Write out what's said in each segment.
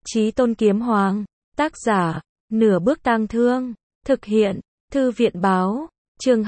Chí Tôn Kiếm Hoàng, tác giả, Nửa Bước Tang Thương, thực hiện, Thư viện báo, chương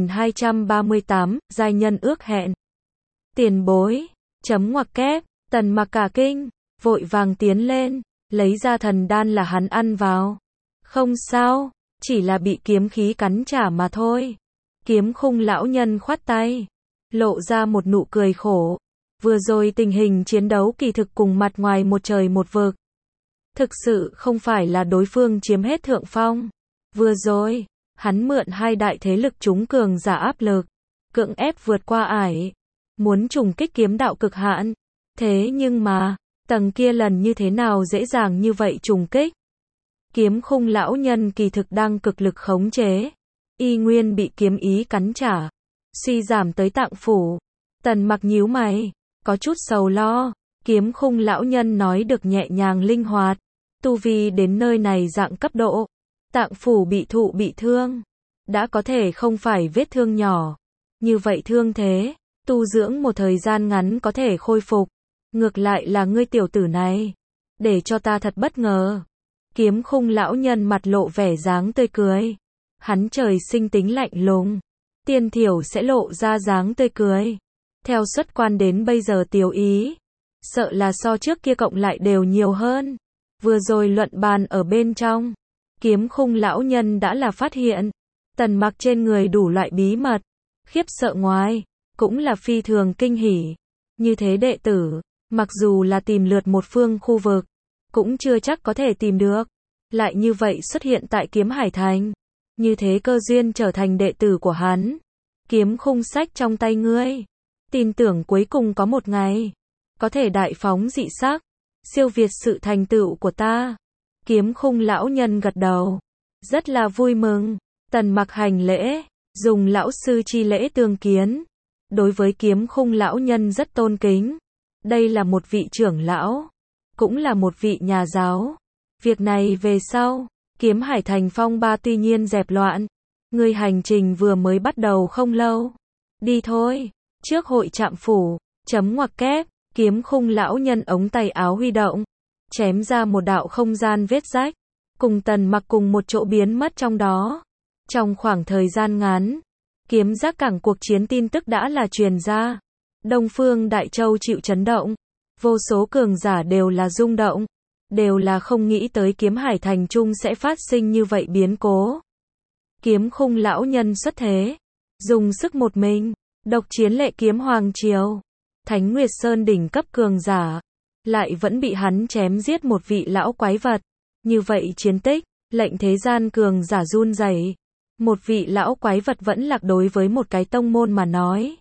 2238, giai nhân ước hẹn. Tiền bối, chấm ngoặc kép, Tần Mặc cả kinh, vội vàng tiến lên, lấy ra thần đan là hắn ăn vào. Không sao, chỉ là bị kiếm khí cắn trả mà thôi. Kiếm Khung lão nhân khoát tay, lộ ra một nụ cười khổ. Vừa rồi tình hình chiến đấu kỳ thực cùng mặt ngoài một trời một vực. Thực sự không phải là đối phương chiếm hết thượng phong. Vừa rồi, hắn mượn hai đại thế lực chúng cường giả áp lực, cưỡng ép vượt qua ải, muốn trùng kích kiếm đạo cực hạn. Thế nhưng mà, tầng kia lần như thế nào dễ dàng như vậy trùng kích. Kiếm Khung lão nhân kỳ thực đang cực lực khống chế, y nguyên bị kiếm ý cắn trả, suy giảm tới tạng phủ. Tần Mặc nhíu mày, có chút sầu lo. Kiếm Khung lão nhân nói được nhẹ nhàng linh hoạt, tu vi đến nơi này dạng cấp độ, tạng phủ bị thương, đã có thể không phải vết thương nhỏ. Như vậy thương thế, tu dưỡng một thời gian ngắn có thể khôi phục. Ngược lại là ngươi tiểu tử này, để cho ta thật bất ngờ. Kiếm Khung lão nhân mặt lộ vẻ dáng tươi cười. Hắn trời sinh tính lạnh lùng, tiên thiểu sẽ lộ ra dáng tươi cười. Theo xuất quan đến bây giờ tiểu ý, sợ là so trước kia cộng lại đều nhiều hơn. Vừa rồi luận bàn ở bên trong, Kiếm Khung lão nhân đã là phát hiện Tần Mặc trên người đủ loại bí mật, khiếp sợ ngoài, cũng là phi thường kinh hỉ. Như thế đệ tử, mặc dù là tìm lượt một phương khu vực, cũng chưa chắc có thể tìm được. Lại như vậy xuất hiện tại Kiếm Hải Thành, như thế cơ duyên trở thành đệ tử của hắn. Kiếm Khung sách trong tay ngươi, tin tưởng cuối cùng có một ngày có thể đại phóng dị sắc, siêu việt sự thành tựu của ta. Kiếm Khung lão nhân gật đầu, rất là vui mừng. Tần Mặc hành lễ, dùng lão sư chi lễ tương kiến. Đối với Kiếm Khung lão nhân rất tôn kính. Đây là một vị trưởng lão, cũng là một vị nhà giáo. Việc này về sau, Kiếm Hải Thành phong ba tuy nhiên dẹp loạn. Ngươi hành trình vừa mới bắt đầu không lâu. Đi thôi, trước hội trạm phủ, chấm ngoặc kép. Kiếm Khung lão nhân ống tay áo huy động, chém ra một đạo không gian vết rách, cùng Tần Mặc cùng một chỗ biến mất trong đó. Trong khoảng thời gian ngắn, kiếm giác cảng cuộc chiến tin tức đã là truyền ra. Đông Phương Đại Châu chịu chấn động, vô số cường giả đều là rung động, đều là không nghĩ tới Kiếm Hải Thành Trung sẽ phát sinh như vậy biến cố. Kiếm Khung lão nhân xuất thế, dùng sức một mình, độc chiến Lệ Kiếm Hoàng Triều. Thánh Nguyệt Sơn đỉnh cấp cường giả, lại vẫn bị hắn chém giết một vị lão quái vật. Như vậy chiến tích, lệnh thế gian cường giả run rẩy. Một vị lão quái vật vẫn lạc đối với một cái tông môn mà nói,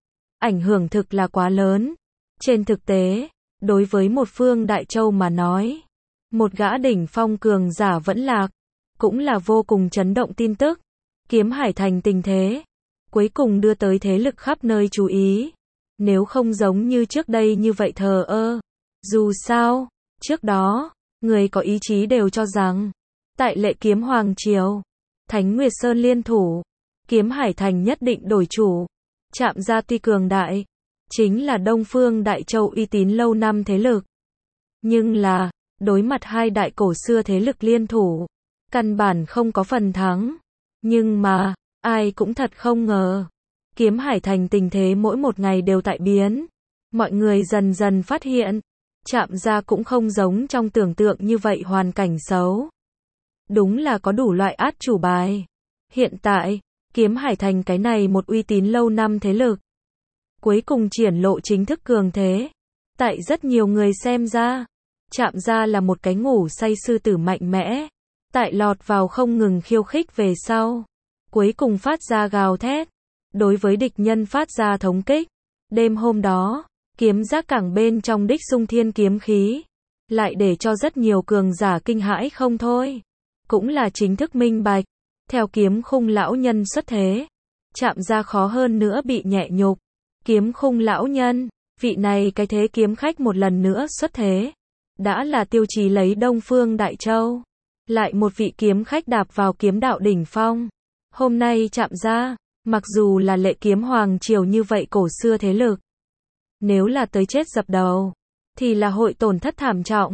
ảnh hưởng thực là quá lớn. Trên thực tế, đối với một phương Đại Châu mà nói, một gã đỉnh phong cường giả vẫn lạc, cũng là vô cùng chấn động tin tức. Kiếm Hải Thành tình thế, cuối cùng đưa tới thế lực khắp nơi chú ý. Nếu không giống như trước đây như vậy thờ ơ. Dù sao, trước đó, người có ý chí đều cho rằng, tại Lệ Kiếm Hoàng Triều, Thánh Nguyệt Sơn liên thủ, Kiếm Hải Thành nhất định đổi chủ. Chạm ra tuy cường đại, chính là Đông Phương Đại Châu uy tín lâu năm thế lực. Nhưng là, đối mặt hai đại cổ xưa thế lực liên thủ, căn bản không có phần thắng. Nhưng mà, ai cũng thật không ngờ. Kiếm Hải Thành tình thế mỗi một ngày đều tại biến. Mọi người dần dần phát hiện, Chạm ra cũng không giống trong tưởng tượng như vậy hoàn cảnh xấu. Đúng là có đủ loại át chủ bài. Hiện tại, Kiếm Hải Thành cái này một uy tín lâu năm thế lực, cuối cùng triển lộ chính thức cường thế. Tại rất nhiều người xem ra, Chạm ra là một cái ngủ say sư tử mạnh mẽ. Tại lọt vào không ngừng khiêu khích về sau, cuối cùng phát ra gào thét. Đối với địch nhân phát ra thống kích. Đêm hôm đó, kiếm giác cảng bên trong đích xung thiên kiếm khí, lại để cho rất nhiều cường giả kinh hãi không thôi. Cũng là chính thức minh bạch, theo Kiếm Khung lão nhân xuất thế, Chạm ra khó hơn nữa bị nhẹ nhục. Kiếm Khung lão nhân, vị này cái thế kiếm khách một lần nữa xuất thế, đã là tiêu chí lấy Đông Phương Đại Châu. Lại một vị kiếm khách đạp vào kiếm đạo đỉnh phong. Hôm nay Chạm ra, mặc dù là Lệ Kiếm Hoàng Triều như vậy cổ xưa thế lực, nếu là tới chết dập đầu, thì là hội tổn thất thảm trọng.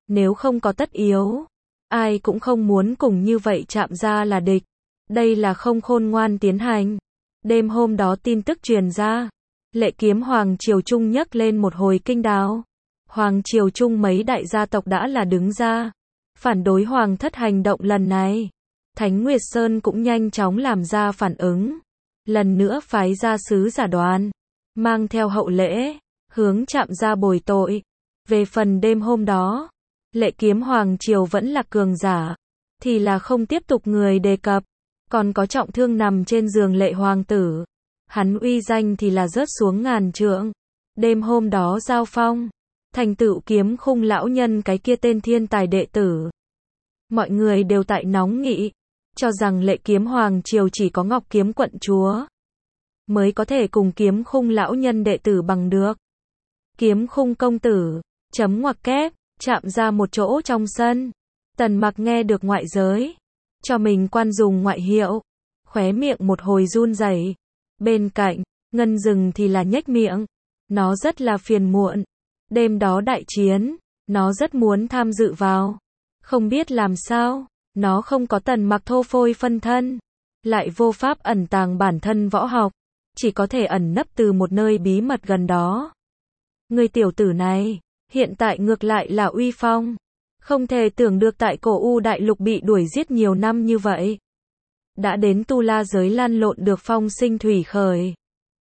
nếu không có tất yếu, ai cũng không muốn cùng như vậy chạm ra là địch. Đây là không khôn ngoan tiến hành. Đêm hôm đó tin tức truyền ra, Lệ Kiếm Hoàng Triều Trung nhấc lên một hồi kinh đào. Hoàng Triều Trung mấy đại gia tộc đã là đứng ra, phản đối Hoàng thất hành động lần này. Thánh Nguyệt Sơn cũng nhanh chóng làm ra phản ứng. Lần nữa phái ra sứ giả đoàn, mang theo hậu lễ, hướng chạm ra bồi tội. Về phần đêm hôm đó, Lệ Kiếm Hoàng Triều vẫn là cường giả, thì là không tiếp tục người đề cập. Còn có trọng thương nằm trên giường Lệ Hoàng tử, hắn uy danh thì là rớt xuống ngàn trượng. Đêm hôm đó giao phong, thành tựu Kiếm Khung lão nhân cái kia tên thiên tài đệ tử. Mọi người đều tại nóng nghị, cho rằng Lệ Kiếm Hoàng Triều chỉ có Ngọc Kiếm quận chúa mới có thể cùng Kiếm Khung lão nhân đệ tử bằng được. Kiếm Khung công tử, chấm ngoặc kép, chạm ra một chỗ trong sân. Tần Mặc nghe được ngoại giới, cho mình quan dùng ngoại hiệu, khóe miệng một hồi run rẩy. Bên cạnh, Ngân Dừng thì là nhếch miệng, nó rất là phiền muộn. Đêm đó đại chiến, nó rất muốn tham dự vào. Không biết làm sao, nó không có Tần Mặc thô phôi phân thân, lại vô pháp ẩn tàng bản thân võ học, chỉ có thể ẩn nấp từ một nơi bí mật gần đó. Người tiểu tử này, hiện tại ngược lại là uy phong. Không thể tưởng được tại Cổ U đại lục bị đuổi giết nhiều năm như vậy, đã đến Tu La giới lan lộn được phong sinh thủy khởi.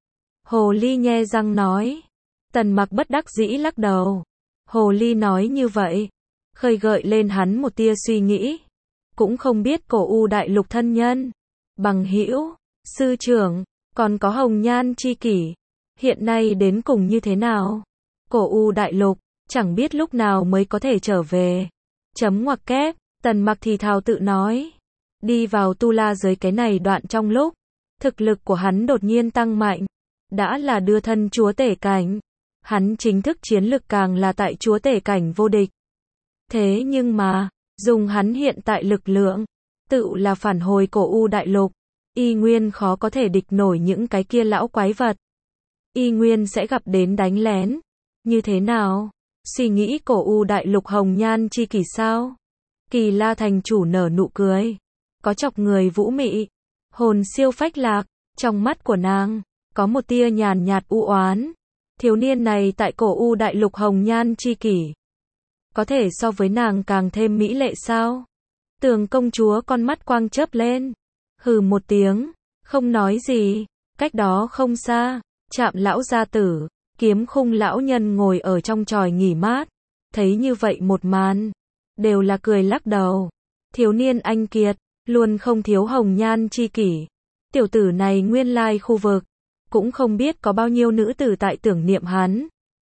Hồ Ly nhe răng nói. Tần Mặc bất đắc dĩ lắc đầu. Hồ Ly nói như vậy, khơi gợi lên hắn một tia suy nghĩ. Cũng không biết Cổ U đại lục thân nhân, bằng hữu, sư trưởng, còn có hồng nhan chi kỷ, hiện nay đến cùng như thế nào? Cổ U đại lục, chẳng biết lúc nào mới có thể trở về. Chấm ngoặc kép, Tần Mặc thì thào tự nói. Đi vào Tu La giới cái này đoạn trong lúc, thực lực của hắn đột nhiên tăng mạnh, đã là đưa thân chúa tể cảnh. Hắn chính thức chiến lực càng là tại chúa tể cảnh vô địch. Thế nhưng mà, dùng hắn hiện tại lực lượng, tự là phản hồi Cổ U đại lục, y nguyên khó có thể địch nổi những cái kia lão quái vật. Y nguyên sẽ gặp đến đánh lén. Như thế nào? Suy nghĩ Cổ U đại lục hồng nhan chi kỷ sao? Kỳ La thành chủ nở nụ cười, có chọc người vũ mị, hồn siêu phách lạc. Trong mắt của nàng có một tia nhàn nhạt u oán. Thiếu niên này tại Cổ U đại lục hồng nhan chi kỷ, có thể so với nàng càng thêm mỹ lệ sao? Tường công chúa con mắt quang chớp lên, hừ một tiếng, không nói gì. Cách đó không xa, Trạm lão gia tử, Kiếm Khung lão nhân ngồi ở trong chòi nghỉ mát, thấy như vậy một màn, đều là cười lắc đầu. Thiếu niên anh kiệt, luôn không thiếu hồng nhan chi kỷ. Tiểu tử này nguyên lai khu vực, cũng không biết có bao nhiêu nữ tử tại tưởng niệm hắn.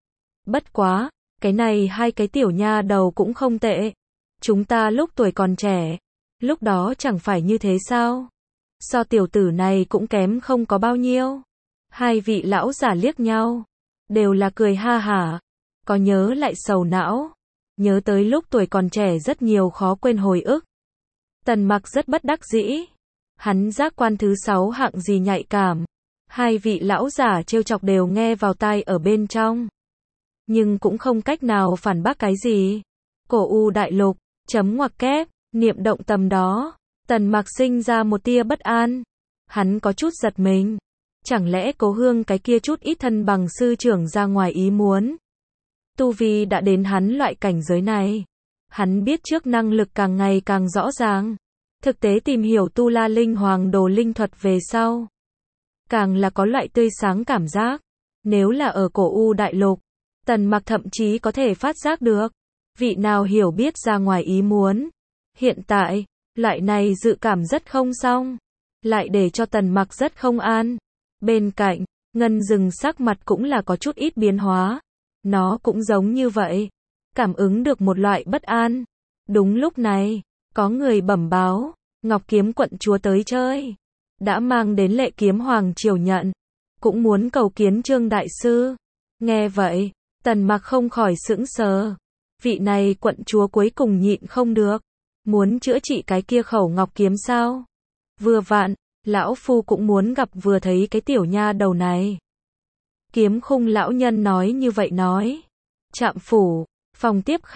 Bất quá, cái này hai cái tiểu nha đầu cũng không tệ. Chúng ta lúc tuổi còn trẻ, lúc đó chẳng phải như thế sao? So tiểu tử này cũng kém không có bao nhiêu. Hai vị lão giả liếc nhau, đều là cười ha hả, có nhớ lại sầu não, nhớ tới lúc tuổi còn trẻ rất nhiều khó quên hồi ức. Tần Mặc rất bất đắc dĩ, hắn giác quan thứ 6 hạng gì nhạy cảm, hai vị lão giả trêu chọc đều nghe vào tai ở bên trong, nhưng cũng không cách nào phản bác cái gì. Cổ U đại lục, chấm ngoặc kép, niệm động tầm đó, Tần Mặc sinh ra một tia bất an, hắn có chút giật mình. Chẳng lẽ Cố Hương cái kia chút ít thân bằng sư trưởng ra ngoài ý muốn? Tu vi đã đến hắn loại cảnh giới này. Hắn biết trước năng lực càng ngày càng rõ ràng. Thực tế tìm hiểu Tu La Linh Hoàng Đồ Linh thuật về sau, càng là có loại tươi sáng cảm giác. Nếu là ở Cổ U đại lục, Tần Mặc thậm chí có thể phát giác được vị nào hiểu biết ra ngoài ý muốn. Hiện tại, loại này dự cảm rất không xong, lại để cho Tần Mặc rất không an. Bên cạnh, Ngân Dừng sắc mặt cũng là có chút ít biến hóa. Nó cũng giống như vậy, cảm ứng được một loại bất an. Đúng lúc này, có người bẩm báo, Ngọc Kiếm quận chúa tới chơi, đã mang đến Lệ Kiếm Hoàng triều nhận, cũng muốn cầu kiến Trương đại sư. Nghe vậy, Tần Mặc không khỏi sững sờ. Vị này quận chúa cuối cùng nhịn không được, muốn chữa trị cái kia khẩu ngọc kiếm sao? Vừa vặn, lão phu cũng muốn gặp vừa thấy cái tiểu nha đầu này. Kiếm Khung lão nhân nói như vậy nói. Trạm phủ, phòng tiếp khách,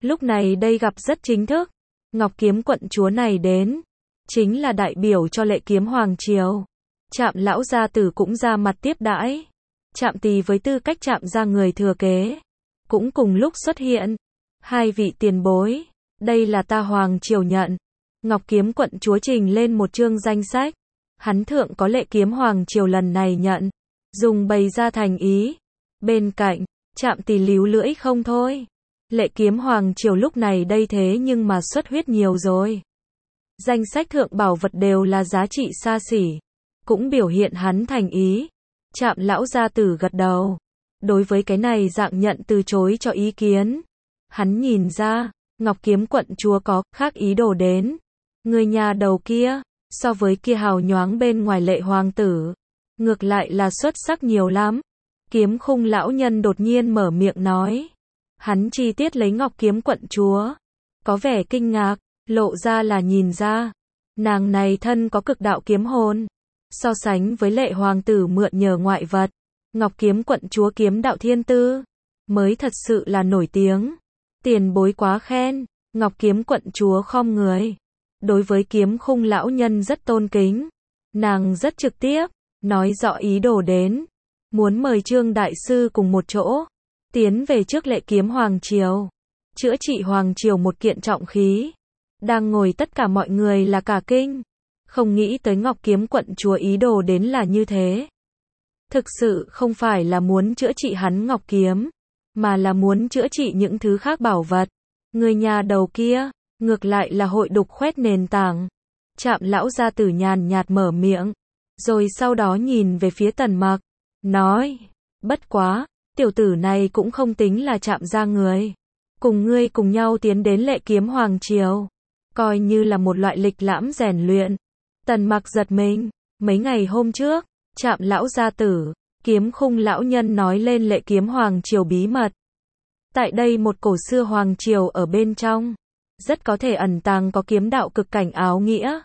Lúc này đây gặp rất chính thức. Ngọc Kiếm quận chúa này đến, chính là đại biểu cho Lệ Kiếm Hoàng Triều. Trạm lão gia tử cũng ra mặt tiếp đãi. Trạm Tỳ với tư cách Trạm gia người thừa kế, cũng cùng lúc xuất hiện. Hai vị tiền bối, đây là ta Hoàng Triều nhận. Ngọc Kiếm quận chúa trình lên một chương danh sách. Hắn thượng có Lệ Kiếm Hoàng Triều lần này nhận, dùng bày ra thành ý. Bên cạnh, Trạm Tỳ líu lưỡi không thôi. Lệ Kiếm Hoàng Triều lúc này đây thế nhưng mà xuất huyết nhiều rồi. Danh sách thượng bảo vật đều là giá trị xa xỉ, cũng biểu hiện hắn thành ý. Trạm lão gia tử gật đầu. Đối với cái này dạng nhận từ chối cho ý kiến. Hắn nhìn ra, Ngọc Kiếm quận chúa có khác ý đồ đến. Người nhà đầu kia, so với kia hào nhoáng bên ngoài Lệ hoàng tử, ngược lại là xuất sắc nhiều lắm. Kiếm Khung lão nhân đột nhiên mở miệng nói. Hắn chi tiết lấy Ngọc Kiếm quận chúa, có vẻ kinh ngạc, lộ ra là nhìn ra, nàng này thân có cực đạo kiếm hồn. So sánh với Lệ hoàng tử mượn nhờ ngoại vật, Ngọc Kiếm quận chúa kiếm đạo thiên tư, mới thật sự là nổi tiếng. Tiền bối quá khen. Ngọc Kiếm quận chúa khom người. Đối với Kiếm Khung lão nhân rất tôn kính. Nàng rất trực tiếp, nói rõ ý đồ đến. Muốn mời Trương đại sư cùng một chỗ, tiến về trước Lệ Kiếm Hoàng Triều, chữa trị Hoàng Triều một kiện trọng khí. Đang ngồi tất cả mọi người là cả kinh. Không nghĩ tới Ngọc Kiếm quận chúa ý đồ đến là như thế. Thực sự không phải là muốn chữa trị hắn Ngọc Kiếm, mà là muốn chữa trị những thứ khác bảo vật. Người nhà đầu kia, ngược lại là hội đục khoét nền tảng. Trạm lão gia tử nhàn nhạt mở miệng, rồi sau đó nhìn về phía Tần Mặc, nói, bất quá, tiểu tử này cũng không tính là Trạm gia người. Cùng ngươi cùng nhau tiến đến Lệ Kiếm Hoàng Triều, coi như là một loại lịch lãm rèn luyện. Tần Mặc giật mình, mấy ngày hôm trước, Trạm lão gia tử, Kiếm Khung lão nhân nói lên Lệ Kiếm Hoàng Triều bí mật. Tại đây một cổ xưa Hoàng Triều ở bên trong, rất có thể ẩn tàng có kiếm đạo cực cảnh áo nghĩa.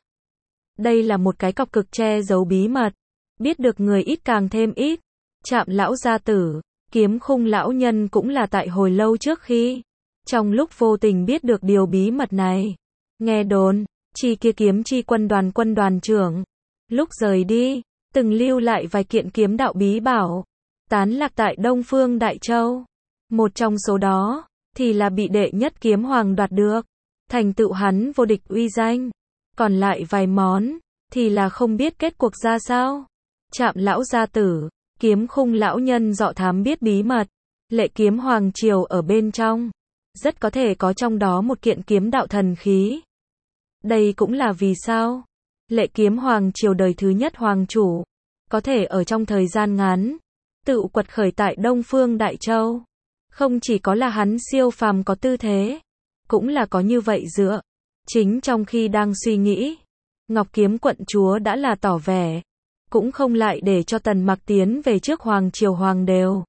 Đây là một cái cọc cực che giấu bí mật, biết được người ít càng thêm ít. Trạm lão gia tử, Kiếm Khung lão nhân cũng là tại hồi lâu trước khi, trong lúc vô tình biết được điều bí mật này. Nghe đồn, chi kia kiếm chi quân đoàn trưởng, lúc rời đi, từng lưu lại vài kiện kiếm đạo bí bảo, tán lạc tại Đông Phương Đại Châu. Một trong số đó, thì là bị đệ nhất kiếm hoàng đoạt được, thành tựu hắn vô địch uy danh. Còn lại vài món, thì là không biết kết cuộc ra sao. Trạm lão gia tử, Kiếm Khung lão nhân dọ thám biết bí mật, Lệ Kiếm Hoàng Triều ở bên trong, rất có thể có trong đó một kiện kiếm đạo thần khí. Đây cũng là vì sao Lệ Kiếm Hoàng Triều đời thứ nhất hoàng chủ, có thể ở trong thời gian ngắn, tự quật khởi tại Đông Phương Đại Châu. Không chỉ có là hắn siêu phàm có tư thế, cũng là có như vậy dựa. Chính trong khi đang suy nghĩ, Ngọc Kiếm quận chúa đã là tỏ vẻ, cũng không lại để cho Tần Mặc tiến về trước Hoàng Triều hoàng đều,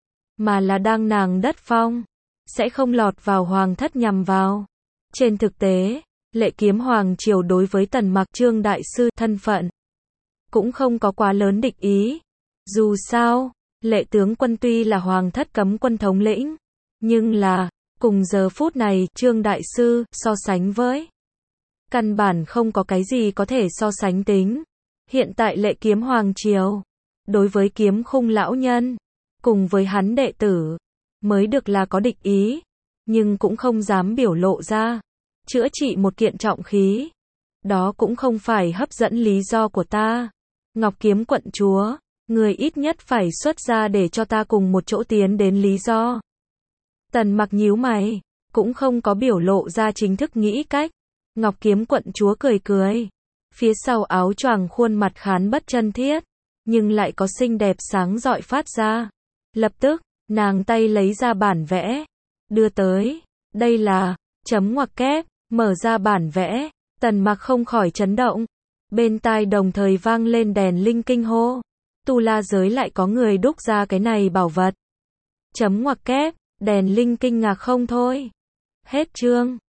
mà là đang nàng đất phong, sẽ không lọt vào hoàng thất nhằm vào. Trên thực tế, Lệ Kiếm Hoàng Triều đối với Tần Mặc Trương đại sư thân phận, cũng không có quá lớn địch ý. Dù sao, Lệ tướng quân tuy là hoàng thất cấm quân thống lĩnh, nhưng là, cùng giờ phút này, Trương đại sư, so sánh với, căn bản không có cái gì có thể so sánh tính. Hiện tại Lệ Kiếm Hoàng Triều, đối với Kiếm Khung lão nhân, cùng với hắn đệ tử, mới được là có địch ý, nhưng cũng không dám biểu lộ ra. Chữa trị một kiện trọng khí, đó cũng không phải hấp dẫn lý do của ta. Ngọc Kiếm quận chúa, người ít nhất phải xuất ra để cho ta cùng một chỗ tiến đến lý do. Tần Mặc nhíu mày, cũng không có biểu lộ ra chính thức nghĩ cách. Ngọc Kiếm quận chúa cười cười, phía sau áo choàng khuôn mặt khán bất chân thiết, nhưng lại có xinh đẹp sáng rọi phát ra. Lập tức, nàng tay lấy ra bản vẽ, đưa tới. Đây là chấm ngoặc kép. Mở ra bản vẽ, Tần Mặc không khỏi chấn động. Bên tai đồng thời vang lên đèn linh kinh hô. Tu La giới lại có người đúc ra cái này bảo vật. Chấm ngoặc kép, đèn linh kinh ngạc không thôi. Hết chương.